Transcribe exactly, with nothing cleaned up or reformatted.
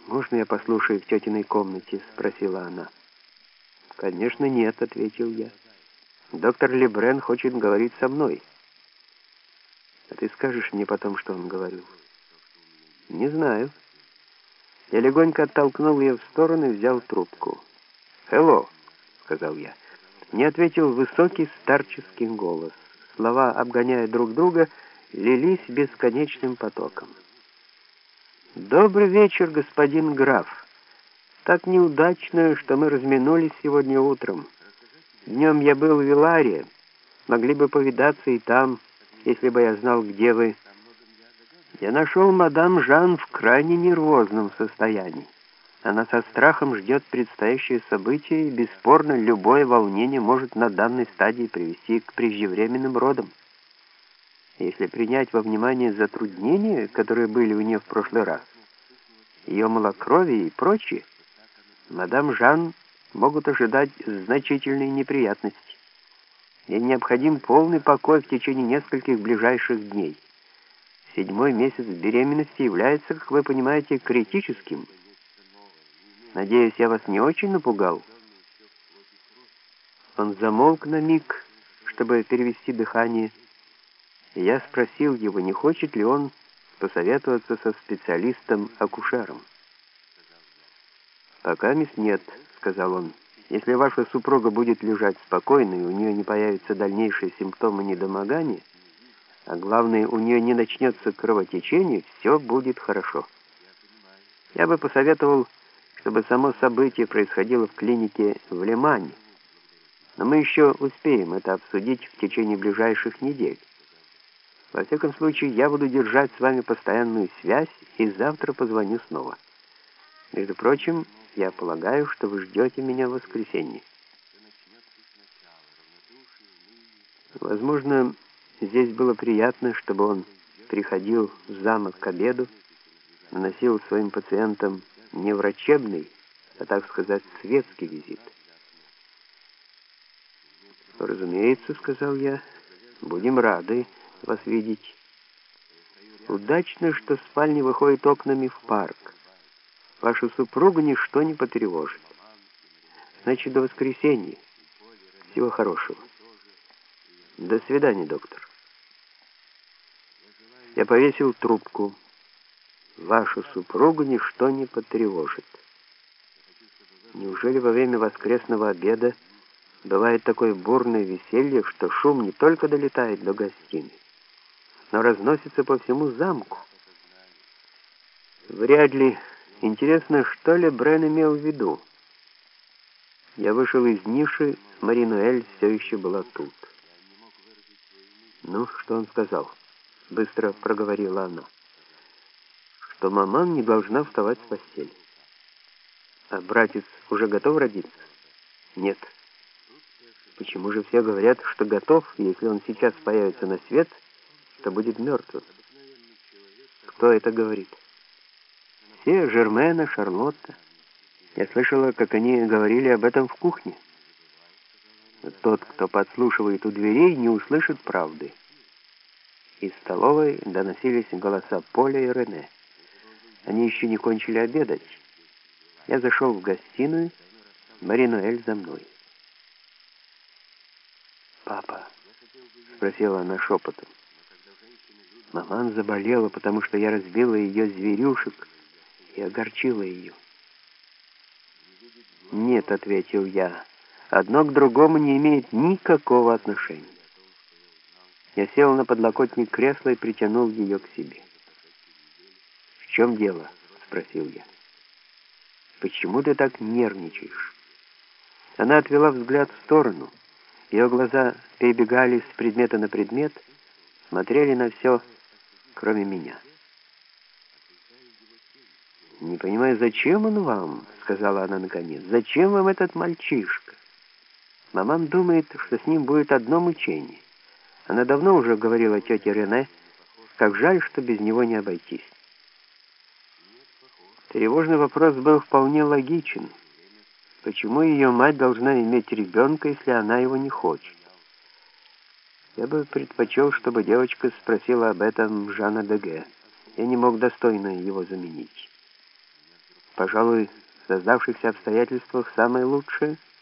«Можно я послушаю в тетиной комнате?» — спросила она. «Конечно, нет», — ответил я. «Доктор Лебрен хочет говорить со мной». «А ты скажешь мне потом, что он говорил?» «Не знаю». Я легонько оттолкнул ее в сторону и взял трубку. «Хелло», — сказал я. Мне ответил высокий старческий голос. Слова, обгоняя друг друга, лились бесконечным потоком. «Добрый вечер, господин граф. Так неудачно, что мы разминулись сегодня утром. Днем я был в Виларе. Могли бы повидаться и там, если бы я знал, где вы. Я нашел мадам Жан в крайне нервозном состоянии. Она со страхом ждет предстоящее событие, и, бесспорно, любое волнение может на данной стадии привести к преждевременным родам. Если принять во внимание затруднения, которые были у нее в прошлый раз, ее малокровие и прочее, мадам Жан могут ожидать значительные неприятности. Ей необходим полный покой в течение нескольких ближайших дней. Седьмой месяц беременности является, как вы понимаете, критическим. Надеюсь, я вас не очень напугал?» Он замолк на миг, чтобы перевести дыхание, и я спросил его, не хочет ли он посоветоваться со специалистом-акушером. «Пока, мисс, нет», — сказал он. «Если ваша супруга будет лежать спокойно, и у нее не появятся дальнейшие симптомы недомогания, а главное, у нее не начнется кровотечение, все будет хорошо. Я бы посоветовал, чтобы само событие происходило в клинике в Лемане, но мы еще успеем это обсудить в течение ближайших недель. Во всяком случае, я буду держать с вами постоянную связь и завтра позвоню снова. Между прочим, я полагаю, что вы ждете меня в воскресенье». Возможно, здесь было приятно, чтобы он приходил в замок к обеду, наносил своим пациентам не врачебный, а, так сказать, светский визит. «Разумеется, — сказал я, — будем рады вас видеть. Удачно, что спальня выходит окнами в парк. Вашу супругу ничто не потревожит. Значит, до воскресенья. Всего хорошего. До свидания, доктор». Я повесил трубку. «Вашу супругу ничто не потревожит». Неужели во время воскресного обеда бывает такое бурное веселье, что шум не только долетает до гостиной, но разносится по всему замку? Вряд ли. Интересно, что Лебрен имел в виду? Я вышел из ниши, Мари-Ноэль все еще была тут. «Ну, что он сказал?» — быстро проговорила она. «Что маман не должна вставать с постели». «А братец уже готов родиться?» «Нет». «Почему же все говорят, что готов, если он сейчас появится на свет, то будет мертвым?» «Кто это говорит?» «Все, Жермена, Шарлотта. Я слышала, как они говорили об этом в кухне. Но тот, кто подслушивает у дверей, не услышит правды». Из столовой доносились голоса Поля и Рене. Они еще не кончили обедать. Я зашел в гостиную, Мари-Ноэль за мной. «Папа?» — спросила она шепотом. «Маман заболела, потому что я разбила ее зверюшек и огорчила ее». «Нет», — ответил я, — «одно к другому не имеет никакого отношения». Я сел на подлокотник кресла и притянул ее к себе. «В чем дело?» — спросил я. «Почему ты так нервничаешь?» Она отвела взгляд в сторону. Ее глаза перебегали с предмета на предмет, смотрели на все, кроме меня. «Не понимаю, зачем он вам?» — сказала она наконец. «Зачем вам этот мальчишка? Маман думает, что с ним будет одно мучение. Она давно уже говорила тете Рене, как жаль, что без него не обойтись». Тревожный вопрос был вполне логичен. Почему ее мать должна иметь ребенка, если она его не хочет? Я бы предпочел, чтобы девочка спросила об этом Жана Деге. Я не мог достойно его заменить. пожалуй, в создавшихся обстоятельствах самое лучшее.